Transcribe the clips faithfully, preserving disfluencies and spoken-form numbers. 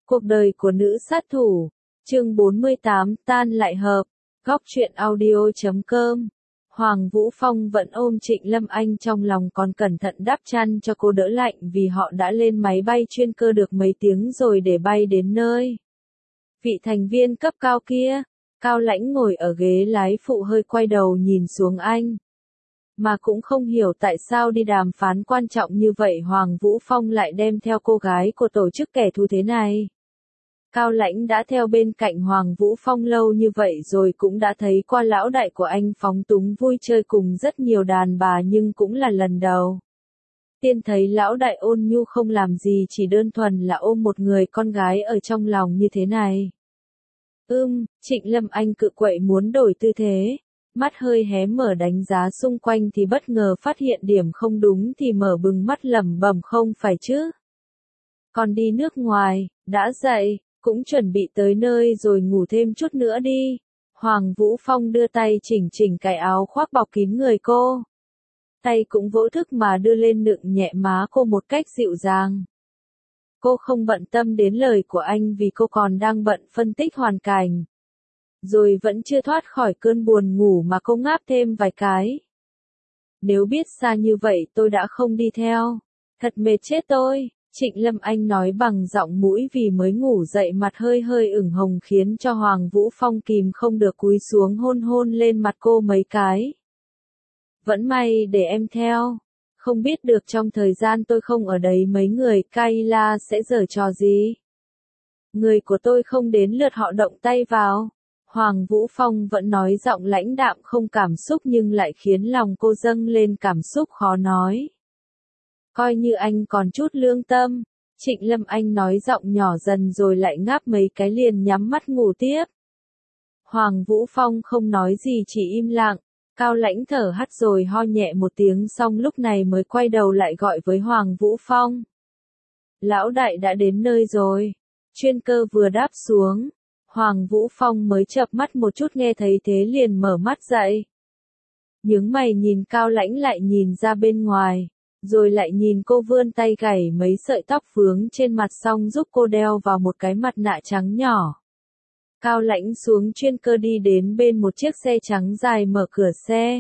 Cuộc đời của nữ sát thủ, chương bốn mươi tám, tan lại hợp, góc truyện audio chấm com. Hoàng Vũ Phong vẫn ôm Trịnh Lâm Anh trong lòng, còn cẩn thận đắp chăn cho cô đỡ lạnh, vì họ đã lên máy bay chuyên cơ được mấy tiếng rồi để bay đến nơi. Vị thành viên cấp cao kia, Cao Lãnh ngồi ở ghế lái phụ hơi quay đầu nhìn xuống anh. Mà cũng không hiểu tại sao đi đàm phán quan trọng như vậy Hoàng Vũ Phong lại đem theo cô gái của tổ chức kẻ thù thế này. Cao Lãnh đã theo bên cạnh Hoàng Vũ Phong lâu như vậy rồi, cũng đã thấy qua lão đại của anh phóng túng vui chơi cùng rất nhiều đàn bà, nhưng cũng là lần đầu tiên thấy lão đại ôn nhu không làm gì, chỉ đơn thuần là ôm một người con gái ở trong lòng như thế này. Ưm, Trịnh Lâm Anh cự quậy muốn đổi tư thế, mắt hơi hé mở đánh giá xung quanh thì bất ngờ phát hiện điểm không đúng thì mở bừng mắt lẩm bẩm, không phải chứ. Còn đi nước ngoài, đã dậy, cũng chuẩn bị tới nơi rồi, ngủ thêm chút nữa đi. Hoàng Vũ Phong đưa tay chỉnh chỉnh cái áo khoác bọc kín người cô. Tay cũng vô thức mà đưa lên nựng nhẹ má cô một cách dịu dàng. Cô không bận tâm đến lời của anh vì cô còn đang bận phân tích hoàn cảnh. Rồi vẫn chưa thoát khỏi cơn buồn ngủ mà cô ngáp thêm vài cái. Nếu biết xa như vậy tôi đã không đi theo. Thật mệt chết tôi. Trịnh Lâm Anh nói bằng giọng mũi vì mới ngủ dậy, mặt hơi hơi ửng hồng khiến cho Hoàng Vũ Phong kìm không được cúi xuống hôn hôn lên mặt cô mấy cái. Vẫn may để em theo. Không biết được trong thời gian tôi không ở đấy mấy người Kayla sẽ giở trò gì. Người của tôi không đến lượt họ động tay vào. Hoàng Vũ Phong vẫn nói giọng lãnh đạm không cảm xúc, nhưng lại khiến lòng cô dâng lên cảm xúc khó nói. Coi như anh còn chút lương tâm. Trịnh Lâm Anh nói giọng nhỏ dần rồi lại ngáp mấy cái liền nhắm mắt ngủ tiếp. Hoàng Vũ Phong không nói gì, chỉ im lặng. Cao Lãnh thở hắt rồi ho nhẹ một tiếng, xong lúc này mới quay đầu lại gọi với Hoàng Vũ Phong. Lão đại đã đến nơi rồi. Chuyên cơ vừa đáp xuống. Hoàng Vũ Phong mới chợp mắt một chút, nghe thấy thế liền mở mắt dậy. Nhướng mày nhìn Cao Lãnh, lại nhìn ra bên ngoài. Rồi lại nhìn cô vươn tay gảy mấy sợi tóc vướng trên mặt, xong giúp cô đeo vào một cái mặt nạ trắng nhỏ. Cao Lãnh xuống chuyên cơ đi đến bên một chiếc xe trắng dài, mở cửa xe.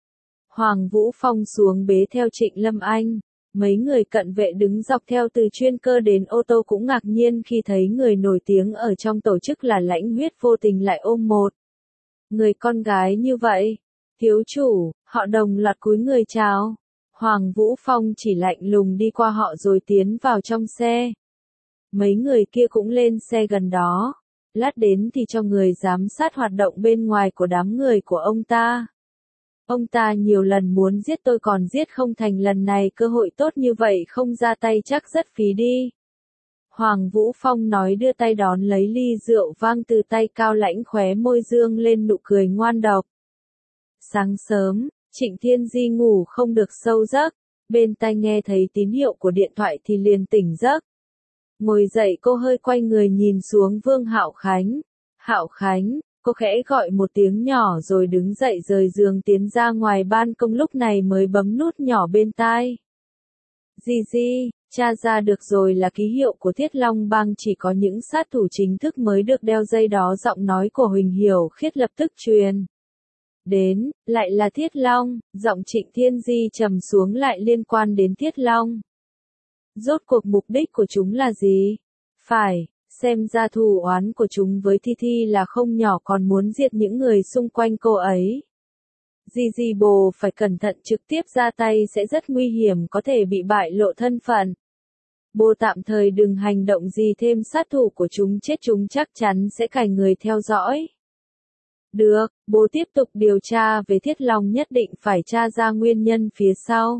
Hoàng Vũ Phong xuống bế theo Trịnh Lâm Anh. Mấy người cận vệ đứng dọc theo từ chuyên cơ đến ô tô cũng ngạc nhiên khi thấy người nổi tiếng ở trong tổ chức là Lãnh Huyết vô tình lại ôm một người con gái như vậy. Thiếu chủ, họ đồng loạt cúi người chào. Hoàng Vũ Phong chỉ lạnh lùng đi qua họ rồi tiến vào trong xe. Mấy người kia cũng lên xe gần đó. Lát đến thì cho người giám sát hoạt động bên ngoài của đám người của ông ta. Ông ta nhiều lần muốn giết tôi còn giết không thành, lần này cơ hội tốt như vậy không ra tay chắc rất phí đi. Hoàng Vũ Phong nói, đưa tay đón lấy ly rượu vang từ tay Cao Lãnh, khóe môi dương lên nụ cười ngoan độc. Sáng sớm, Trịnh Thiên Di ngủ không được sâu giấc, bên tai nghe thấy tín hiệu của điện thoại thì liền tỉnh giấc. Ngồi dậy cô hơi quay người nhìn xuống Vương Hạo Khánh. Hạo Khánh, cô khẽ gọi một tiếng nhỏ rồi đứng dậy rời giường tiến ra ngoài ban công, lúc này mới bấm nút nhỏ bên tai. Di Di, tra ra được rồi là ký hiệu của Thiết Long Bang, chỉ có những sát thủ chính thức mới được đeo dây đó. Giọng nói của Huỳnh Hiểu Khiết lập tức truyền đến, lại là Thiết Long. Giọng Trịnh Thiên Di trầm xuống, lại liên quan đến Thiết Long. Rốt cuộc mục đích của chúng là gì? Phải, xem ra thù oán của chúng với Thi Thi là không nhỏ, còn muốn diệt những người xung quanh cô ấy. Di Di bồ phải cẩn thận, trực tiếp ra tay sẽ rất nguy hiểm, có thể bị bại lộ thân phận. Bồ tạm thời đừng hành động gì thêm, sát thủ của chúng chết chúng chắc chắn sẽ cài người theo dõi. Được, bố tiếp tục điều tra về Thiết Long, nhất định phải tra ra nguyên nhân phía sau.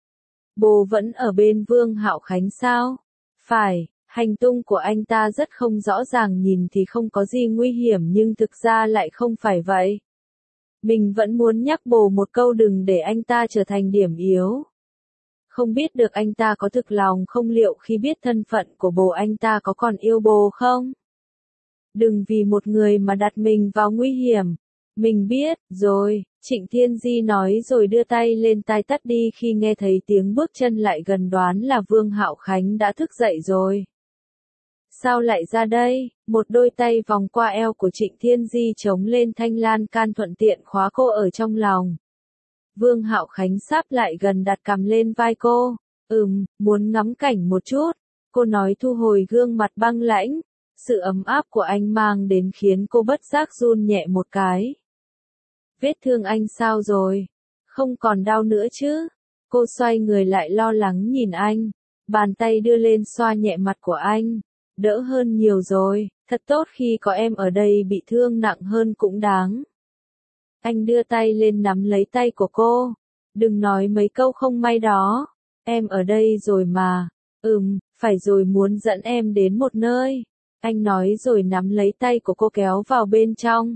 Bố vẫn ở bên Vương Hạo Khánh sao? Phải, hành tung của anh ta rất không rõ ràng, nhìn thì không có gì nguy hiểm nhưng thực ra lại không phải vậy. Mình vẫn muốn nhắc bố một câu, đừng để anh ta trở thành điểm yếu. Không biết được anh ta có thực lòng không, liệu khi biết thân phận của bố anh ta có còn yêu bố không? Đừng vì một người mà đặt mình vào nguy hiểm. Mình biết, rồi, Trịnh Thiên Di nói rồi đưa tay lên tai tắt đi khi nghe thấy tiếng bước chân lại gần, đoán là Vương Hạo Khánh đã thức dậy rồi. Sao lại ra đây? Một đôi tay vòng qua eo của Trịnh Thiên Di chống lên thanh lan can thuận tiện khóa cô ở trong lòng. Vương Hạo Khánh sáp lại gần đặt cằm lên vai cô. Ừm, muốn ngắm cảnh một chút. Cô nói thu hồi gương mặt băng lãnh. Sự ấm áp của anh mang đến khiến cô bất giác run nhẹ một cái. Vết thương anh sao rồi? Không còn đau nữa chứ? Cô xoay người lại lo lắng nhìn anh. Bàn tay đưa lên xoa nhẹ mặt của anh. Đỡ hơn nhiều rồi, thật tốt khi có em ở đây, bị thương nặng hơn cũng đáng. Anh đưa tay lên nắm lấy tay của cô. Đừng nói mấy câu không may đó. Em ở đây rồi mà. Ừm, phải rồi, muốn dẫn em đến một nơi. Anh nói rồi nắm lấy tay của cô kéo vào bên trong.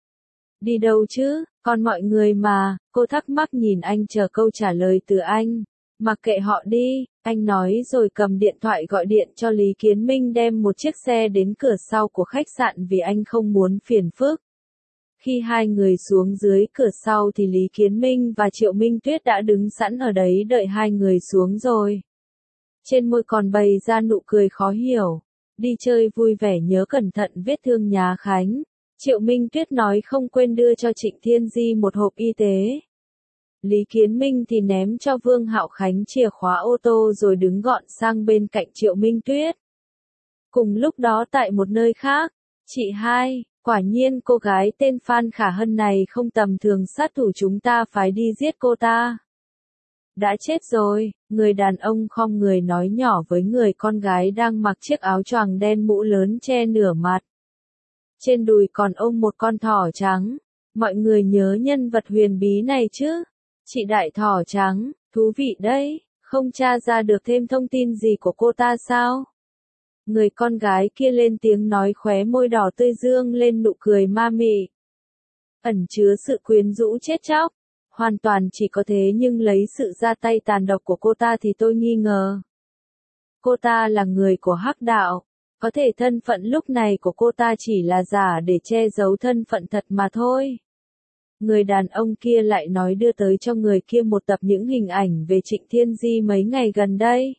Đi đâu chứ, còn mọi người mà, cô thắc mắc nhìn anh chờ câu trả lời từ anh. Mặc kệ họ đi, anh nói rồi cầm điện thoại gọi điện cho Lý Kiến Minh đem một chiếc xe đến cửa sau của khách sạn vì anh không muốn phiền phức. Khi hai người xuống dưới cửa sau thì Lý Kiến Minh và Triệu Minh Tuyết đã đứng sẵn ở đấy đợi hai người xuống rồi. Trên môi còn bày ra nụ cười khó hiểu. Đi chơi vui vẻ, nhớ cẩn thận vết thương nhá Khánh. Triệu Minh Tuyết nói không quên đưa cho Trịnh Thiên Di một hộp y tế. Lý Kiến Minh thì ném cho Vương Hạo Khánh chìa khóa ô tô rồi đứng gọn sang bên cạnh Triệu Minh Tuyết. Cùng lúc đó tại một nơi khác, chị hai, quả nhiên cô gái tên Phan Khả Hân này không tầm thường, sát thủ chúng ta phải đi giết cô ta. Đã chết rồi, người đàn ông khom người nói nhỏ với người con gái đang mặc chiếc áo choàng đen mũ lớn che nửa mặt. Trên đùi còn ôm một con thỏ trắng. Mọi người nhớ nhân vật huyền bí này chứ? Chị đại thỏ trắng, thú vị đấy, không tra ra được thêm thông tin gì của cô ta sao? Người con gái kia lên tiếng nói, khóe môi đỏ tươi dương lên nụ cười ma mị. Ẩn chứa sự quyến rũ chết chóc. Hoàn toàn chỉ có thế, nhưng lấy sự ra tay tàn độc của cô ta thì tôi nghi ngờ. Cô ta là người của Hắc đạo. Có thể thân phận lúc này của cô ta chỉ là giả để che giấu thân phận thật mà thôi. Người đàn ông kia lại nói đưa tới cho người kia một tập những hình ảnh về Trịnh Thiên Di mấy ngày gần đây.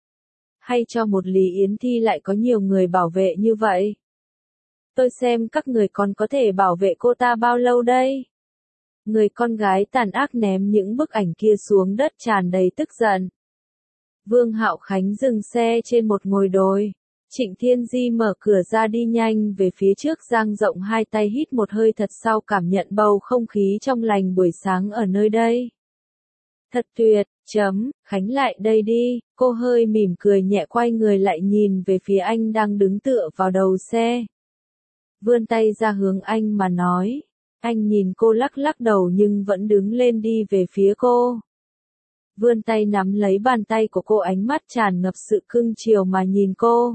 Hay cho một Lý Yến Thi lại có nhiều người bảo vệ như vậy. Tôi xem các người còn có thể bảo vệ cô ta bao lâu đây? Người con gái tàn ác ném những bức ảnh kia xuống đất tràn đầy tức giận. Vương Hạo Khánh dừng xe trên một ngồi đồi. Trịnh Thiên Di mở cửa ra đi nhanh về phía trước, dang rộng hai tay hít một hơi thật sâu, cảm nhận bầu không khí trong lành buổi sáng ở nơi đây. Thật tuyệt, chấm, Khánh lại đây đi, cô hơi mỉm cười nhẹ quay người lại nhìn về phía anh đang đứng tựa vào đầu xe. Vươn tay ra hướng anh mà nói. Anh nhìn cô lắc lắc đầu nhưng vẫn đứng lên đi về phía cô. Vươn tay nắm lấy bàn tay của cô, ánh mắt tràn ngập sự cưng chiều mà nhìn cô.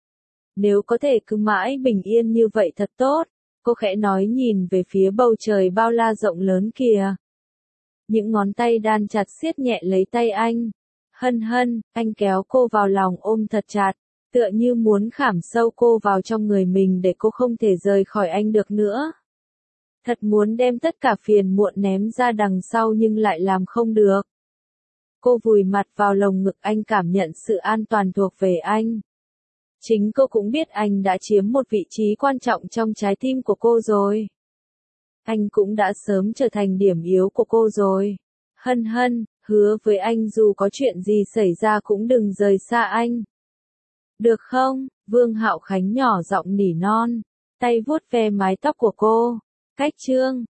Nếu có thể cứ mãi bình yên như vậy thật tốt, cô khẽ nói nhìn về phía bầu trời bao la rộng lớn kìa. Những ngón tay đan chặt siết nhẹ lấy tay anh. Hân hân, anh kéo cô vào lòng ôm thật chặt, tựa như muốn khảm sâu cô vào trong người mình để cô không thể rời khỏi anh được nữa. Thật muốn đem tất cả phiền muộn ném ra đằng sau nhưng lại làm không được. Cô vùi mặt vào lồng ngực anh, cảm nhận sự an toàn thuộc về anh. Chính cô cũng biết anh đã chiếm một vị trí quan trọng trong trái tim của cô rồi. Anh cũng đã sớm trở thành điểm yếu của cô rồi. Hân hân, hứa với anh dù có chuyện gì xảy ra cũng đừng rời xa anh. Được không? Vương Hạo Khánh nhỏ giọng nỉ non, tay vuốt ve mái tóc của cô. Cách chương